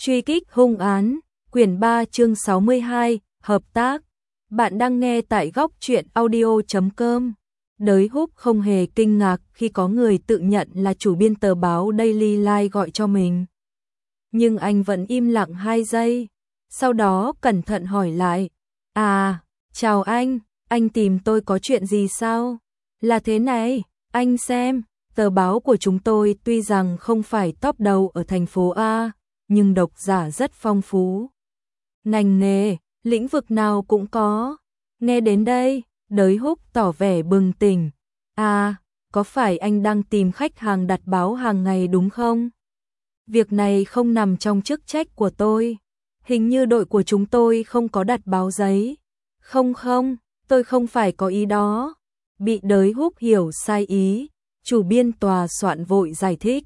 Truy kích hung án, quyển 3 chương 62, hợp tác. Bạn đang nghe tại góc truyện audio.com. Đới Húc không hề kinh ngạc khi có người tự nhận là chủ biên tờ báo Daily Life gọi cho mình. Nhưng anh vẫn im lặng 2 giây, sau đó cẩn thận hỏi lại. À, chào anh tìm tôi có chuyện gì sao? Là thế này, anh xem, tờ báo của chúng tôi tuy rằng không phải top đầu ở thành phố A, nhưng độc giả rất phong phú. Ngành nghề, lĩnh vực nào cũng có. Nghe đến đây, Đới Húc tỏ vẻ bừng tỉnh. À, có phải anh đang tìm khách hàng đặt báo hàng ngày đúng không? Việc này không nằm trong chức trách của tôi. Hình như đội của chúng tôi không có đặt báo giấy. Không, tôi không phải có ý đó. Bị Đới Húc hiểu sai ý, chủ biên tòa soạn vội giải thích.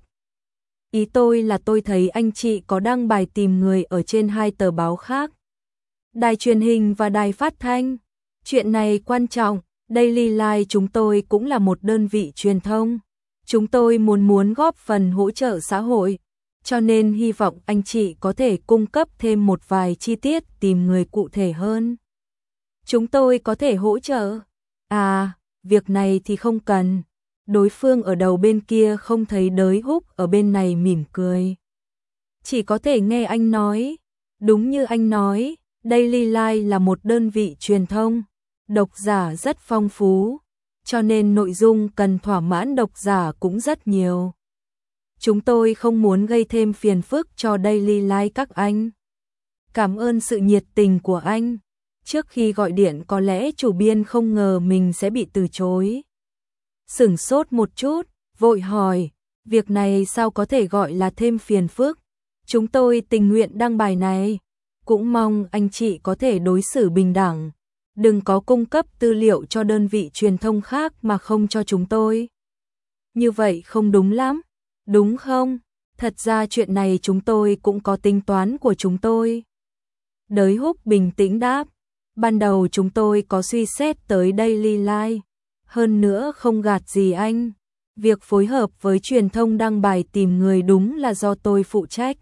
Ý tôi là tôi thấy anh chị có đăng bài tìm người ở trên 2 tờ báo khác. Đài truyền hình và đài phát thanh. Chuyện này quan trọng, Daily Life chúng tôi cũng là một đơn vị truyền thông. Chúng tôi muốn góp phần hỗ trợ xã hội, cho nên hy vọng anh chị có thể cung cấp thêm một vài chi tiết tìm người cụ thể hơn. Chúng tôi có thể hỗ trợ. À, việc này thì không cần. Đối phương ở đầu bên kia không thấy Đới Húc ở bên này mỉm cười. Chỉ có thể nghe anh nói. Đúng như anh nói, Daily Life là một đơn vị truyền thông, độc giả rất phong phú, cho nên nội dung cần thỏa mãn độc giả cũng rất nhiều. Chúng tôi không muốn gây thêm phiền phức cho Daily Life các anh. Cảm ơn sự nhiệt tình của anh. Trước khi gọi điện có lẽ chủ biên không ngờ mình sẽ bị từ chối. Sửng sốt một chút, vội hỏi, việc này sao có thể gọi là thêm phiền phức? Chúng tôi tình nguyện đăng bài này, cũng mong anh chị có thể đối xử bình đẳng, đừng có cung cấp tư liệu cho đơn vị truyền thông khác mà không cho chúng tôi. Như vậy không đúng lắm, đúng không? Thật ra chuyện này chúng tôi cũng có tính toán của chúng tôi. Đới Húc bình tĩnh đáp, ban đầu chúng tôi có suy xét tới Daily Life. Hơn nữa không gạt gì anh, việc phối hợp với truyền thông đăng bài tìm người đúng là do tôi phụ trách.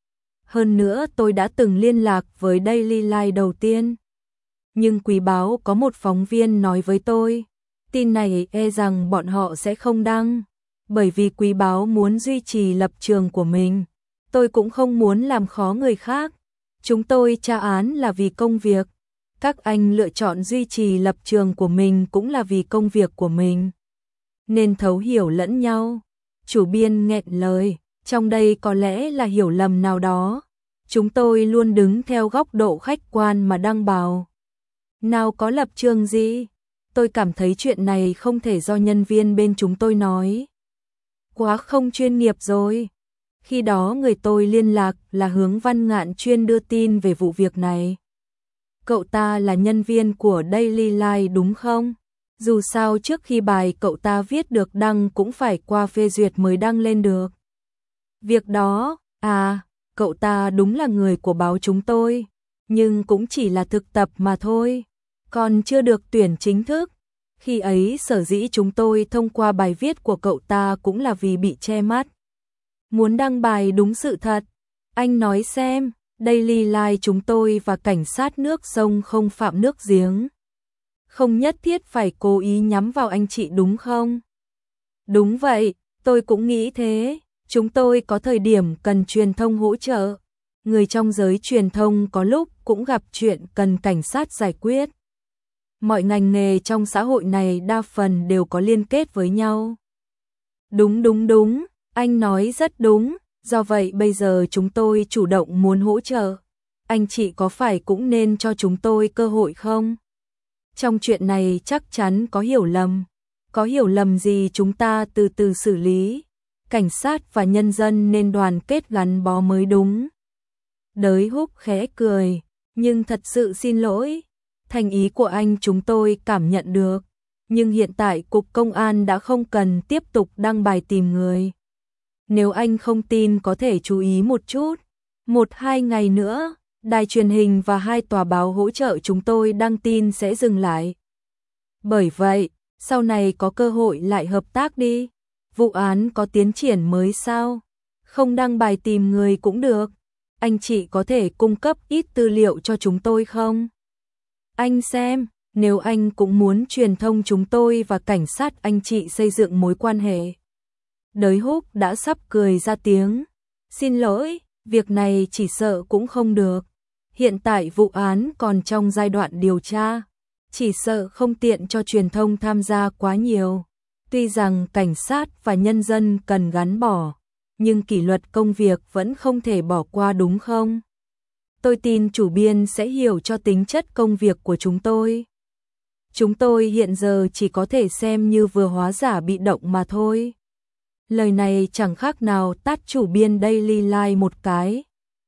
Hơn nữa tôi đã từng liên lạc với Daily Life đầu tiên. Nhưng Quý báo có một phóng viên nói với tôi, tin này e rằng bọn họ sẽ không đăng, bởi vì Quý báo muốn duy trì lập trường của mình. Tôi cũng không muốn làm khó người khác. Chúng tôi tra án là vì công việc. Các anh lựa chọn duy trì lập trường của mình cũng là vì công việc của mình. Nên thấu hiểu lẫn nhau. Chủ biên nghẹn lời, trong đây có lẽ là hiểu lầm nào đó. Chúng tôi luôn đứng theo góc độ khách quan mà đăng báo. Nào có lập trường gì? Tôi cảm thấy chuyện này không thể do nhân viên bên chúng tôi nói. Quá không chuyên nghiệp rồi. Khi đó người tôi liên lạc là Hướng Văn Ngạn chuyên đưa tin về vụ việc này. Cậu ta là nhân viên của Daily Life đúng không? Dù sao trước khi bài cậu ta viết được đăng cũng phải qua phê duyệt mới đăng lên được. Việc đó, cậu ta đúng là người của báo chúng tôi, nhưng cũng chỉ là thực tập mà thôi, còn chưa được tuyển chính thức. Khi ấy sở dĩ chúng tôi thông qua bài viết của cậu ta cũng là vì bị che mắt. Muốn đăng bài đúng sự thật. Anh nói xem, Daily Life chúng tôi và cảnh sát nước sông không phạm nước giếng. Không nhất thiết phải cố ý nhắm vào anh chị đúng không? Đúng vậy, tôi cũng nghĩ thế. Chúng tôi có thời điểm cần truyền thông hỗ trợ. Người trong giới truyền thông có lúc cũng gặp chuyện cần cảnh sát giải quyết. Mọi ngành nghề trong xã hội này đa phần đều có liên kết với nhau. Đúng, anh nói rất đúng. Do vậy bây giờ chúng tôi chủ động muốn hỗ trợ. Anh chị có phải cũng nên cho chúng tôi cơ hội không? Trong chuyện này chắc chắn có hiểu lầm. Có hiểu lầm gì chúng ta từ từ xử lý. Cảnh sát và nhân dân nên đoàn kết gắn bó mới đúng. Đới Húc khẽ cười, nhưng thật sự xin lỗi. Thành ý của anh chúng tôi cảm nhận được. Nhưng hiện tại Cục Công an đã không cần tiếp tục đăng bài tìm người. Nếu anh không tin có thể chú ý một chút. 1-2 ngày nữa, đài truyền hình và 2 tòa báo hỗ trợ chúng tôi đăng tin sẽ dừng lại. Bởi vậy, sau này có cơ hội lại hợp tác đi. Vụ án có tiến triển mới sao? Không đăng bài tìm người cũng được. anh chị có thể cung cấp ít tư liệu cho chúng tôi không? Anh xem, nếu anh cũng muốn truyền thông chúng tôi và cảnh sát anh chị xây dựng mối quan hệ. Đới Húc đã sắp cười ra tiếng. Xin lỗi, việc này chỉ sợ cũng không được. Hiện tại vụ án còn trong giai đoạn điều tra. Chỉ sợ không tiện cho truyền thông tham gia quá nhiều. Tuy rằng cảnh sát và nhân dân cần gắn bó, nhưng kỷ luật công việc vẫn không thể bỏ qua đúng không? Tôi tin chủ biên sẽ hiểu cho tính chất công việc của chúng tôi. Chúng tôi hiện giờ chỉ có thể xem như vừa hóa giả bị động mà thôi. Lời này chẳng khác nào tát chủ biên Daily Life một cái.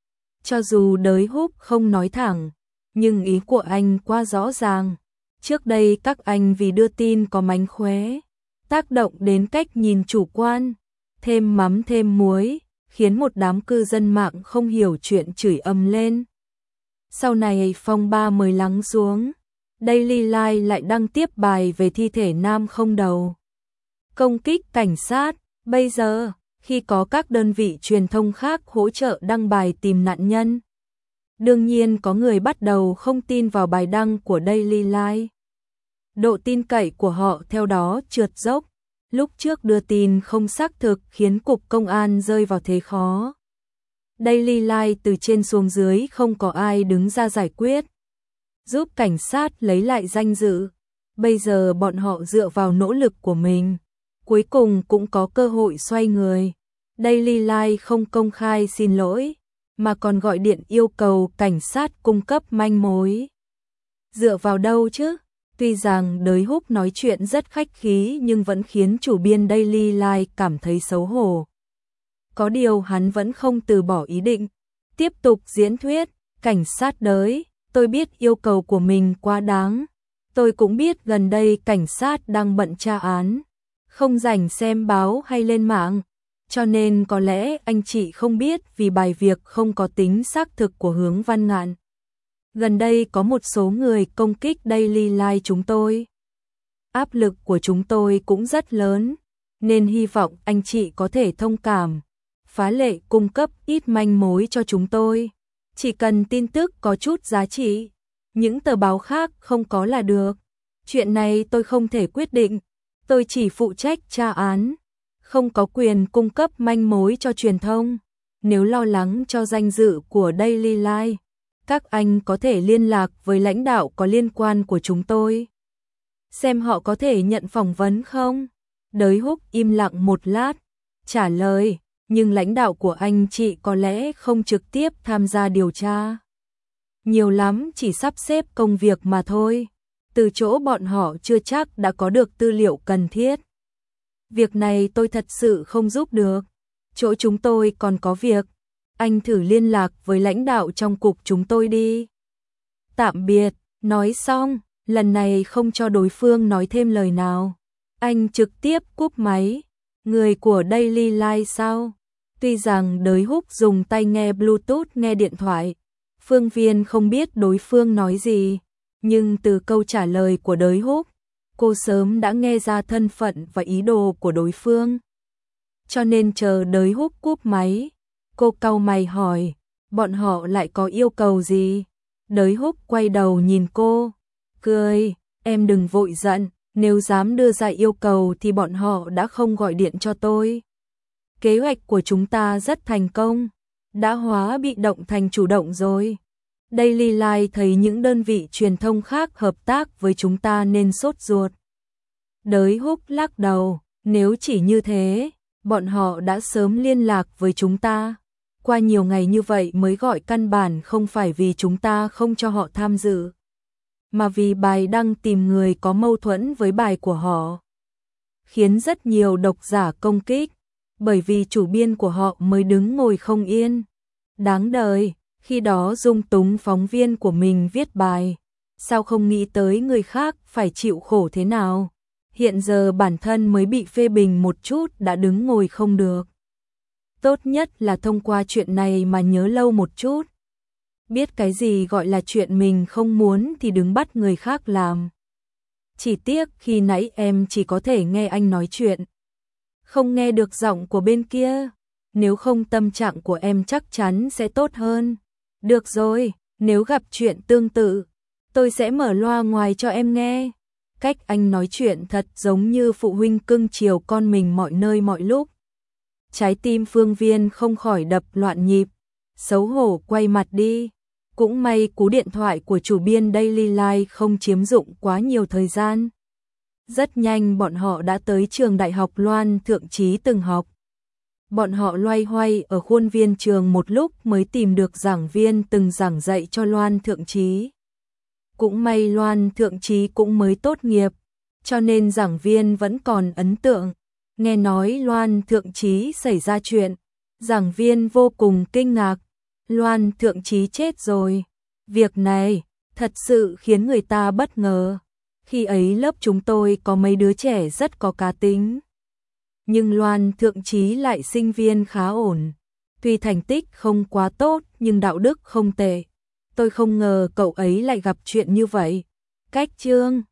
Cho dù Đới Húc không nói thẳng, nhưng ý của anh quá rõ ràng. Trước đây các anh vì đưa tin có mánh khóe, tác động đến cách nhìn chủ quan, thêm mắm thêm muối, khiến một đám cư dân mạng không hiểu chuyện chửi ầm lên. Sau này phong ba mới lắng xuống, Daily Life lại đăng tiếp bài về thi thể nam không đầu. Công kích cảnh sát, bây giờ, khi có các đơn vị truyền thông khác hỗ trợ đăng bài tìm nạn nhân, đương nhiên có người bắt đầu không tin vào bài đăng của Daily Life. Độ tin cậy của họ theo đó trượt dốc. Lúc trước đưa tin không xác thực khiến cục công an rơi vào thế khó. Daily Life từ trên xuống dưới không có ai đứng ra giải quyết, giúp cảnh sát lấy lại danh dự. Bây giờ bọn họ dựa vào nỗ lực của mình, cuối cùng cũng có cơ hội xoay người. Daily Life không công khai xin lỗi, mà còn gọi điện yêu cầu cảnh sát cung cấp manh mối. Dựa vào đâu chứ? Tuy rằng Đới Húc nói chuyện rất khách khí nhưng vẫn khiến chủ biên Daily Life cảm thấy xấu hổ. Có điều hắn vẫn không từ bỏ ý định. Tiếp tục diễn thuyết, cảnh sát Đới, tôi biết yêu cầu của mình quá đáng. Tôi cũng biết gần đây cảnh sát đang bận tra án, không rảnh xem báo hay lên mạng. Cho nên có lẽ anh chị không biết vì bài việc không có tính xác thực của Hướng Văn Ngạn. Gần đây có một số người công kích Daily Life chúng tôi. Áp lực của chúng tôi cũng rất lớn, nên hy vọng anh chị có thể thông cảm, phá lệ cung cấp ít manh mối cho chúng tôi. Chỉ cần tin tức có chút giá trị, những tờ báo khác không có là được. Chuyện này tôi không thể quyết định, tôi chỉ phụ trách tra án, không có quyền cung cấp manh mối cho truyền thông. Nếu lo lắng cho danh dự của Daily Life, các anh có thể liên lạc với lãnh đạo có liên quan của chúng tôi, xem họ có thể nhận phỏng vấn không. Đới Húc im lặng một lát, trả lời, nhưng lãnh đạo của anh chị có lẽ không trực tiếp tham gia điều tra. Nhiều lắm chỉ sắp xếp công việc mà thôi, từ chỗ bọn họ chưa chắc đã có được tư liệu cần thiết. Việc này tôi thật sự không giúp được, chỗ chúng tôi còn có việc. Anh thử liên lạc với lãnh đạo trong cục chúng tôi đi. Tạm biệt, nói xong, lần này không cho đối phương nói thêm lời nào. Anh trực tiếp cúp máy. Người của Daily Life sao? Tuy rằng Đới Húc dùng tai nghe Bluetooth nghe điện thoại, Phương Viên không biết đối phương nói gì, nhưng từ câu trả lời của Đới Húc, cô sớm đã nghe ra thân phận và ý đồ của đối phương. Cho nên chờ Đới Húc cúp máy, cô cau mày hỏi, bọn họ lại có yêu cầu gì? Đới Húc quay đầu nhìn cô, cười, em đừng vội giận, nếu dám đưa ra yêu cầu thì bọn họ đã không gọi điện cho tôi. Kế hoạch của chúng ta rất thành công, đã hóa bị động thành chủ động rồi. Daily Life thấy những đơn vị truyền thông khác hợp tác với chúng ta nên sốt ruột. Đới Húc lắc đầu, nếu chỉ như thế, bọn họ đã sớm liên lạc với chúng ta. Qua nhiều ngày như vậy mới gọi, căn bản không phải vì chúng ta không cho họ tham dự, mà vì bài đăng tìm người có mâu thuẫn với bài của họ, khiến rất nhiều độc giả công kích, bởi vì chủ biên của họ mới đứng ngồi không yên. Đáng đời, khi đó dung túng phóng viên của mình viết bài, sao không nghĩ tới người khác phải chịu khổ thế nào. Hiện giờ bản thân mới bị phê bình một chút đã đứng ngồi không được. Tốt nhất là thông qua chuyện này mà nhớ lâu một chút. Biết cái gì gọi là chuyện mình không muốn thì đừng bắt người khác làm. Chỉ tiếc khi nãy em chỉ có thể nghe anh nói chuyện, không nghe được giọng của bên kia. nếu không tâm trạng của em chắc chắn sẽ tốt hơn. Được rồi, nếu gặp chuyện tương tự, tôi sẽ mở loa ngoài cho em nghe. Cách anh nói chuyện thật giống như phụ huynh cưng chiều con mình mọi nơi mọi lúc. Trái tim Phương Viên không khỏi đập loạn nhịp, xấu hổ quay mặt đi. Cũng may cú điện thoại của chủ biên Daily Life không chiếm dụng quá nhiều thời gian. Rất nhanh bọn họ đã tới trường đại học Loan Thượng Trí từng học. Bọn họ loay hoay ở khuôn viên trường một lúc mới tìm được giảng viên từng giảng dạy cho Loan Thượng Trí. Cũng may Loan Thượng Trí cũng mới tốt nghiệp, cho nên giảng viên vẫn còn ấn tượng. Nghe nói Loan Thượng Trí xảy ra chuyện, giảng viên vô cùng kinh ngạc. Loan Thượng Trí chết rồi. Việc này thật sự khiến người ta bất ngờ. Khi ấy lớp chúng tôi có mấy đứa trẻ rất có cá tính. Nhưng Loan Thượng Trí lại sinh viên khá ổn. Tuy thành tích không quá tốt nhưng đạo đức không tệ. Tôi không ngờ cậu ấy lại gặp chuyện như vậy. Cách chương